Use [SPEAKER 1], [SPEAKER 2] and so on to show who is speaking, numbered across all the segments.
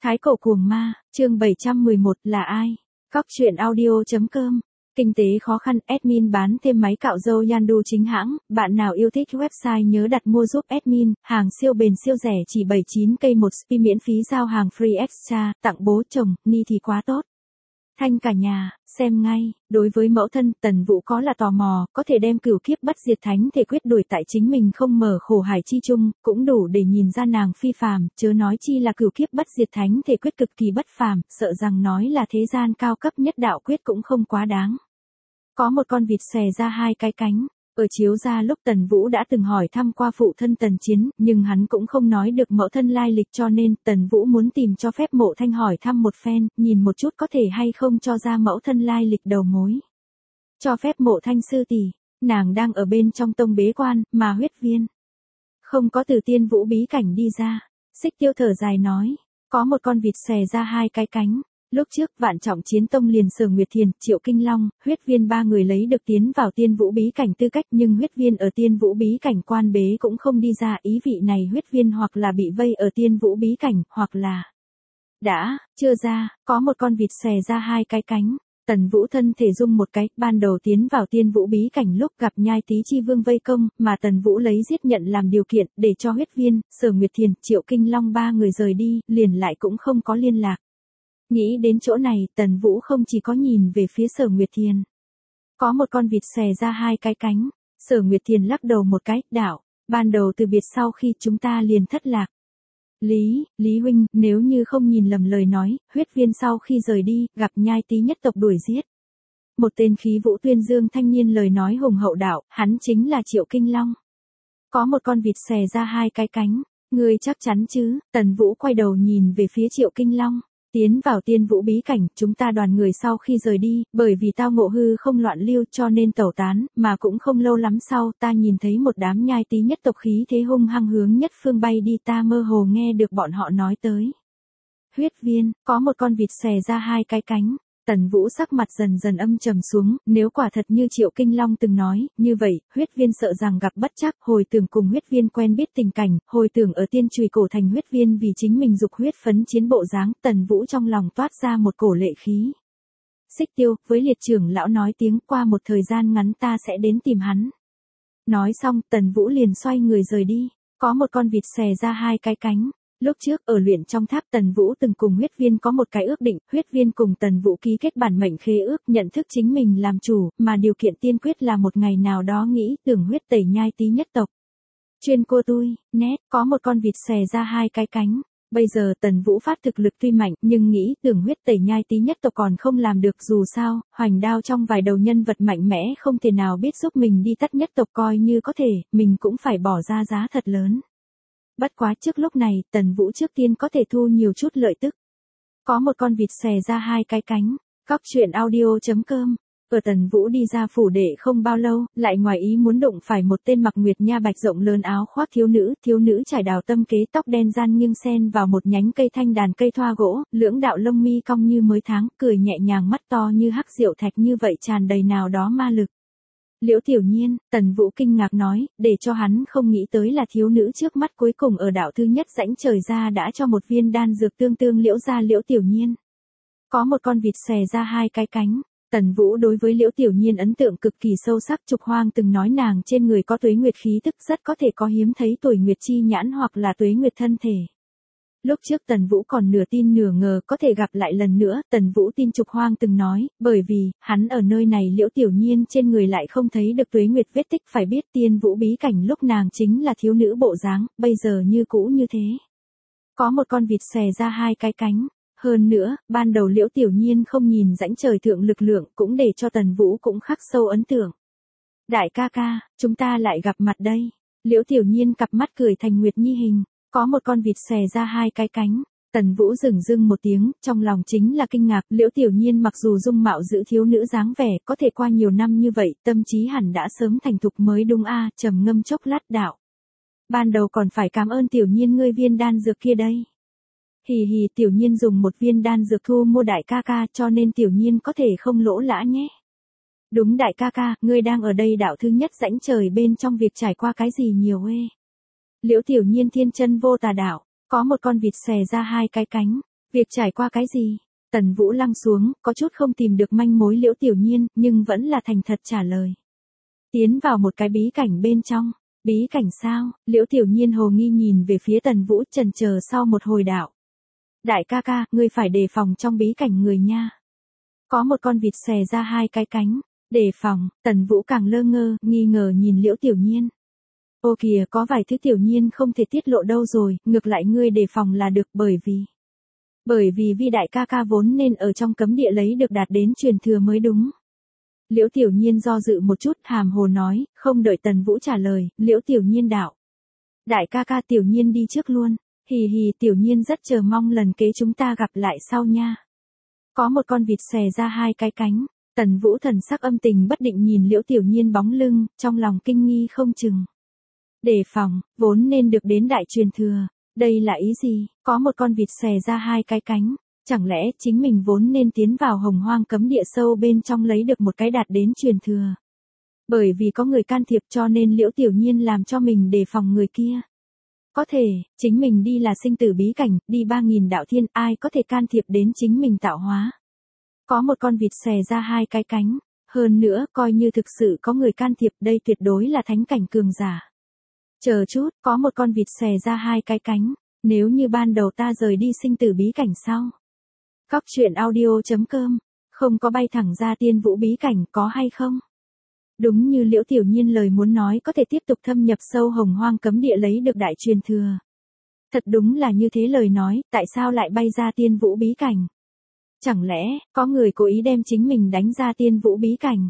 [SPEAKER 1] Thái cổ cuồng ma, chương 711 là ai? Góc truyện audio.com. Kinh tế khó khăn, admin bán thêm máy cạo râu Yandu chính hãng, bạn nào yêu thích website nhớ đặt mua giúp admin, hàng siêu bền siêu rẻ chỉ 79k một spi miễn phí giao hàng free extra, tặng bố chồng, ni thì quá tốt. Thanh cả nhà, xem ngay, đối với mẫu thân, Tần Vũ có là tò mò, có thể đem cửu kiếp bất diệt thánh thể quyết đuổi tại chính mình không mở khổ hải chi chung, cũng đủ để nhìn ra nàng phi phàm, chớ nói chi là cửu kiếp bất diệt thánh thể quyết cực kỳ bất phàm, sợ rằng nói là thế gian cao cấp nhất đạo quyết cũng không quá đáng. Có một con vịt xòe ra hai cái cánh. Ở chiếu ra lúc Tần Vũ đã từng hỏi thăm qua phụ thân Tần Chiến, nhưng hắn cũng không nói được mẫu thân lai lịch cho nên Tần Vũ muốn tìm cho phép Mộ Thanh hỏi thăm một phen, nhìn một chút có thể hay không cho ra mẫu thân lai lịch đầu mối. Cho phép Mộ Thanh sư tỷ, nàng đang ở bên trong tông bế quan, mà huyết viên không có từ Tiên Vũ bí cảnh đi ra. Xích Tiêu thở dài nói, có một con vịt xòe ra hai cái cánh. Lúc trước Vạn Trọng Chiến Tông liền Sở Nguyệt Thiền, Triệu Kinh Long, huyết viên ba người lấy được tiến vào Tiên Vũ bí cảnh tư cách, nhưng huyết viên ở Tiên Vũ bí cảnh quan bế cũng không đi ra, ý vị này huyết viên hoặc là bị vây ở Tiên Vũ bí cảnh, hoặc là chưa ra. Có một con vịt xòe ra hai cái cánh. Tần Vũ thân thể rung một cái, ban đầu tiến vào Tiên Vũ bí cảnh lúc gặp Nhai Tý Chi Vương vây công, mà Tần Vũ lấy giết nhận làm điều kiện, để cho huyết viên, Sở Nguyệt Thiền, Triệu Kinh Long ba người rời đi, liền lại cũng không có liên lạc. Nghĩ đến chỗ này, Tần Vũ không chỉ có nhìn về phía Sở Nguyệt Thiền. Có một con vịt xòe ra hai cái cánh. Sở Nguyệt Thiền lắc đầu một cái, đạo, ban đầu từ biệt sau khi chúng ta liền thất lạc. Lý huynh, nếu như không nhìn lầm lời nói, huyết viên sau khi rời đi, gặp Nhai Tý nhất tộc đuổi giết. Một tên khí vũ tuyên dương thanh niên lời nói hùng hậu đạo, hắn chính là Triệu Kinh Long. Có một con vịt xòe ra hai cái cánh. Ngươi chắc chắn chứ? Tần Vũ quay đầu nhìn về phía Triệu Kinh Long. Tiến vào Tiên Vũ bí cảnh, chúng ta đoàn người sau khi rời đi, bởi vì tao ngộ hư không loạn lưu cho nên tẩu tán, mà cũng không lâu lắm sau, ta nhìn thấy một đám Nhai Tý nhất tộc khí thế hung hăng hướng nhất phương bay đi, ta mơ hồ nghe được bọn họ nói tới. Huyết viên, có một con vịt xòe ra hai cái cánh. Tần Vũ sắc mặt dần dần âm trầm xuống, nếu quả thật như Triệu Kinh Long từng nói, như vậy, huyết viên sợ rằng gặp bất trắc, hồi tưởng cùng huyết viên quen biết tình cảnh, hồi tưởng ở Tiên Chùy cổ thành huyết viên vì chính mình dục huyết phấn chiến bộ dáng, Tần Vũ trong lòng toát ra một cổ lệ khí. Xích Tiêu, với liệt trưởng lão nói tiếng, qua một thời gian ngắn ta sẽ đến tìm hắn. Nói xong, Tần Vũ liền xoay người rời đi, có một con vịt xòe ra hai cái cánh. Lúc trước ở luyện trong tháp Tần Vũ từng cùng huyết viên có một cái ước định, huyết viên cùng Tần Vũ ký kết bản mệnh khế ước, nhận thức chính mình làm chủ, mà điều kiện tiên quyết là một ngày nào đó nghĩ tưởng huyết tẩy Nhai Tý nhất tộc. Chuyên cô tui, nét, có một con vịt xòe ra hai cái cánh. Bây giờ Tần Vũ phát thực lực tuy mạnh, nhưng nghĩ tưởng huyết tẩy Nhai Tý nhất tộc còn không làm được, dù sao, hoành đao trong vài đầu nhân vật mạnh mẽ không thể nào biết giúp mình đi tắt nhất tộc, coi như có thể, mình cũng phải bỏ ra giá thật lớn. Bất quá trước lúc này, Tần Vũ trước tiên có thể thu nhiều chút lợi tức. Có một con vịt xòe ra hai cái cánh. Góc truyện audio.com. Ở Tần Vũ đi ra phủ đệ không bao lâu, lại ngoài ý muốn đụng phải một tên mặc nguyệt nha bạch rộng lớn áo khoác thiếu nữ trải đào tâm kế, tóc đen gian nghiêng xen vào một nhánh cây thanh đàn cây thoa gỗ, lưỡng đạo lông mi cong như mới tháng, cười nhẹ nhàng, mắt to như hắc diệu thạch, như vậy tràn đầy nào đó ma lực. Liễu Tiểu Nhiên, Tần Vũ kinh ngạc nói, để cho hắn không nghĩ tới là thiếu nữ trước mắt cuối cùng ở đạo thứ nhất rãnh trời ra đã cho một viên đan dược tương Liễu ra Liễu Tiểu Nhiên. Có một con vịt xòe ra hai cái cánh. Tần Vũ đối với Liễu Tiểu Nhiên ấn tượng cực kỳ sâu sắc, Trục Hoang từng nói nàng trên người có tuế nguyệt khí tức, rất có thể có hiếm thấy tuổi nguyệt chi nhãn hoặc là tuế nguyệt thân thể. Lúc trước Tần Vũ còn nửa tin nửa ngờ có thể gặp lại lần nữa, Tần Vũ tin Trục Hoang từng nói, bởi vì, hắn ở nơi này Liễu Tiểu Nhiên trên người lại không thấy được tuế nguyệt vết tích, phải biết Tiên Vũ bí cảnh lúc nàng chính là thiếu nữ bộ dáng, bây giờ như cũ như thế. Có một con vịt xòe ra hai cái cánh. Hơn nữa, ban đầu Liễu Tiểu Nhiên không nhìn rãnh trời thượng lực lượng, cũng để cho Tần Vũ cũng khắc sâu ấn tượng. Đại ca ca, chúng ta lại gặp mặt đây. Liễu Tiểu Nhiên cặp mắt cười thành nguyệt nhi hình. Có một con vịt xòe ra hai cái cánh. Tần Vũ dửng dưng một tiếng, trong lòng chính là kinh ngạc, Liễu Tiểu Nhiên mặc dù dung mạo giữ thiếu nữ dáng vẻ, có thể qua nhiều năm như vậy, tâm trí hẳn đã sớm thành thục mới đúng a, trầm ngâm chốc lát đạo. Ban đầu còn phải cảm ơn Tiểu Nhiên ngươi viên đan dược kia đây. Hì hì, Tiểu Nhiên dùng một viên đan dược thu mua đại ca ca, cho nên Tiểu Nhiên có thể không lỗ lã nhé. Đúng đại ca ca, ngươi đang ở đây đạo thứ nhất rãnh trời bên trong việc trải qua cái gì nhiều ê. Liễu Tiểu Nhiên thiên chân vô tà đạo, có một con vịt xòe ra hai cái cánh. Việc trải qua cái gì? Tần Vũ lăng xuống, có chút không tìm được manh mối Liễu Tiểu Nhiên, nhưng vẫn là thành thật trả lời. Tiến vào một cái bí cảnh bên trong. Bí cảnh sao? Liễu Tiểu Nhiên hồ nghi nhìn về phía Tần Vũ, chần chờ sau một hồi đạo. Đại ca ca, ngươi phải đề phòng trong bí cảnh người nha. Có một con vịt xòe ra hai cái cánh. Đề phòng, Tần Vũ càng lơ ngơ, nghi ngờ nhìn Liễu Tiểu Nhiên. Ô kìa, có vài thứ Tiểu Nhiên không thể tiết lộ đâu rồi, ngược lại ngươi đề phòng là được, bởi vì Vi đại ca ca vốn nên ở trong cấm địa lấy được đạt đến truyền thừa mới đúng. Liễu Tiểu Nhiên do dự một chút, hàm hồ nói, không đợi Tần Vũ trả lời, Liễu Tiểu Nhiên đạo. Đại ca ca, Tiểu Nhiên đi trước luôn. Hì hì, Tiểu Nhiên rất chờ mong lần kế chúng ta gặp lại sau nha. Có một con vịt xòe ra hai cái cánh. Tần Vũ thần sắc âm tình bất định nhìn Liễu Tiểu Nhiên bóng lưng, trong lòng kinh nghi không chừng. Đề phòng, vốn nên được đến đại truyền thừa. Đây là ý gì? Có một con vịt xòe ra hai cái cánh. Chẳng lẽ chính mình vốn nên tiến vào hồng hoang cấm địa sâu bên trong lấy được một cái đạt đến truyền thừa? Bởi vì có người can thiệp cho nên Liễu Tiểu Nhiên làm cho mình đề phòng người kia. Có thể, chính mình đi là sinh tử bí cảnh, đi 3.000 đạo thiên, ai có thể can thiệp đến chính mình tạo hóa. Có một con vịt xòe ra hai cái cánh. Hơn nữa, coi như thực sự có người can thiệp, đây tuyệt đối là thánh cảnh cường giả. Chờ chút, có một con vịt xòe ra hai cái cánh. Nếu như ban đầu ta rời đi sinh tử bí cảnh sau. Góc truyện audio.com, không có bay thẳng ra tiên vũ bí cảnh, có hay không? Đúng như Liễu Tiểu Nhiên lời muốn nói, có thể tiếp tục thâm nhập sâu hồng hoang cấm địa lấy được đại truyền thừa. Thật đúng là như thế lời nói, tại sao lại bay ra tiên vũ bí cảnh? Chẳng lẽ, có người cố ý đem chính mình đánh ra tiên vũ bí cảnh?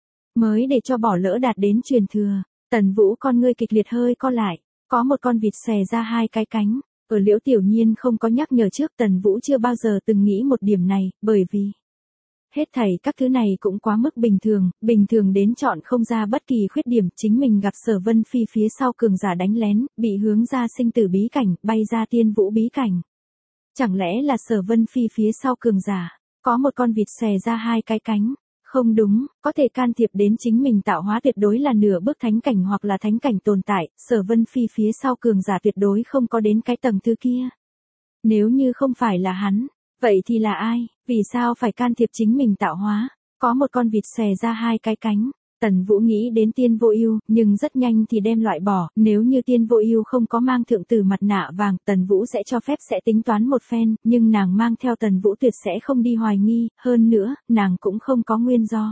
[SPEAKER 1] Mới để cho bỏ lỡ đạt đến truyền thừa. Tần Vũ con ngươi kịch liệt hơi co lại. Có một con vịt xòe ra hai cái cánh. Ở Liễu Tiểu Nhiên không có nhắc nhở trước, Tần Vũ chưa bao giờ từng nghĩ một điểm này, bởi vì hết thảy các thứ này cũng quá mức bình thường đến chọn không ra bất kỳ khuyết điểm. Chính mình gặp Sở Vân Phi phía sau cường giả đánh lén, bị hướng ra sinh tử bí cảnh, bay ra tiên vũ bí cảnh. Chẳng lẽ là Sở Vân Phi phía sau cường giả? Có một con vịt xòe ra hai cái cánh. Không đúng, có thể can thiệp đến chính mình tạo hóa tuyệt đối là nửa bước thánh cảnh hoặc là thánh cảnh tồn tại, Sở Vân Phi phía sau cường giả tuyệt đối không có đến cái tầng thứ kia. Nếu như không phải là hắn, vậy thì là ai? Vì sao phải can thiệp chính mình tạo hóa? Có một con vịt xòe ra hai cái cánh. Tần Vũ nghĩ đến Tiên Vô Ưu, nhưng rất nhanh thì đem loại bỏ, nếu như Tiên Vô Ưu không có mang thượng tử mặt nạ vàng, Tần Vũ sẽ cho phép sẽ tính toán một phen, nhưng nàng mang theo Tần Vũ tuyệt sẽ không đi hoài nghi, hơn nữa, nàng cũng không có nguyên do.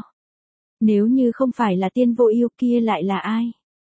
[SPEAKER 1] Nếu như không phải là Tiên Vô Ưu kia lại là ai?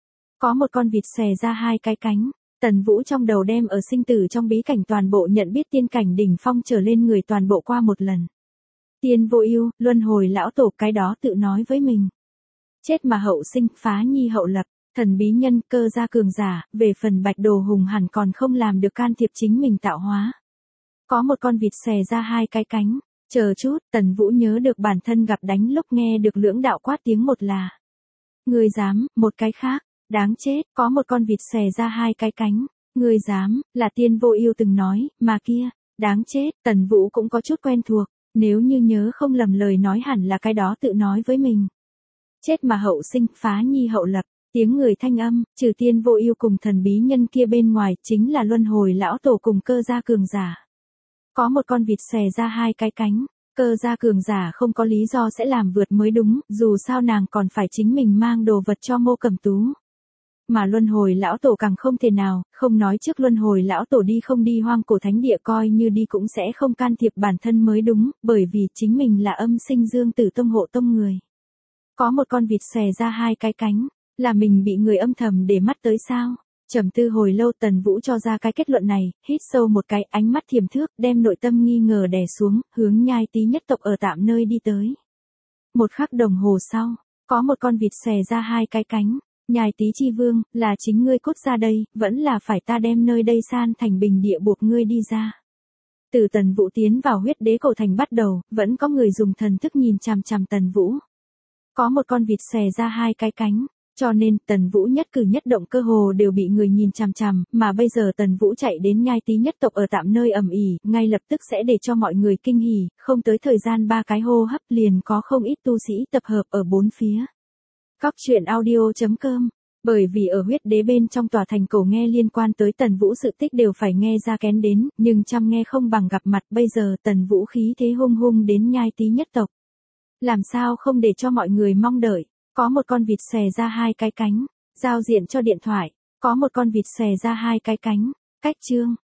[SPEAKER 1] Có một con vịt xòe ra hai cái cánh. Tần Vũ trong đầu đem ở sinh tử trong bí cảnh toàn bộ nhận biết tiên cảnh đỉnh phong trở lên người toàn bộ qua một lần. Tiên Vô Ưu, luân hồi lão tổ, cái đó tự nói với mình. Chết mà hậu sinh, phá nhi hậu lập, thần bí nhân, cơ gia cường giả, về phần Bạch Đồ Hùng hẳn còn không làm được can thiệp chính mình tạo hóa. Có một con vịt xòe ra hai cái cánh. Chờ chút, Tần Vũ nhớ được bản thân gặp đánh lúc nghe được lưỡng đạo quát tiếng, một là ngươi dám, một cái khác, đáng chết. Có một con vịt xòe ra hai cái cánh. Ngươi dám, là Tiên Vô Ưu từng nói, mà kia, đáng chết. Tần Vũ cũng có chút quen thuộc, nếu như nhớ không lầm lời nói hẳn là cái đó tự nói với mình. Chết mà hậu sinh, phá nhi hậu lập, tiếng người thanh âm, trừ Tiên Vô Ưu cùng thần bí nhân kia bên ngoài, chính là luân hồi lão tổ cùng cơ gia cường giả. Có một con vịt xòe ra hai cái cánh. Cơ gia cường giả không có lý do sẽ làm vượt mới đúng, dù sao nàng còn phải chính mình mang đồ vật cho Mộ Cẩm Tú. Mà luân hồi lão tổ càng không thể nào, không nói trước luân hồi lão tổ đi không đi hoang cổ thánh địa, coi như đi cũng sẽ không can thiệp bản thân mới đúng, bởi vì chính mình là âm sinh dương tử tông hộ tông người. Có một con vịt xòe ra hai cái cánh, là mình bị người âm thầm để mắt tới sao? Trầm tư hồi lâu, Tần Vũ cho ra cái kết luận này, hít sâu một cái, ánh mắt thiềm thước, đem nội tâm nghi ngờ đè xuống, hướng Nhai Tý nhất tộc ở tạm nơi đi tới. Một khắc đồng hồ sau, có một con vịt xòe ra hai cái cánh. Nhai Tý chi vương, là chính ngươi cút ra đây, vẫn là phải ta đem nơi đây san thành bình địa buộc ngươi đi ra. Từ Tần Vũ tiến vào huyết đế cổ thành bắt đầu, vẫn có người dùng thần thức nhìn chằm chằm Tần Vũ. Có một con vịt xòe ra hai cái cánh, cho nên Tần Vũ nhất cử nhất động cơ hồ đều bị người nhìn chằm chằm, mà bây giờ Tần Vũ chạy đến Nhai Tý nhất tộc ở tạm nơi ầm ĩ, ngay lập tức sẽ để cho mọi người kinh hỉ, không tới thời gian 3 cái hô hấp liền có không ít tu sĩ tập hợp ở bốn phía. Góc truyện audio.com Bởi vì ở huyết đế bên trong tòa thành cổ nghe liên quan tới Tần Vũ sự tích đều phải nghe ra kén đến, nhưng chăm nghe không bằng gặp mặt, bây giờ Tần Vũ khí thế hung hung đến nhai tí nhất tộc. Làm sao không để cho mọi người mong đợi, có một con vịt xòe ra hai cái cánh, giao diện cho điện thoại, có một con vịt xòe ra hai cái cánh, cách chương.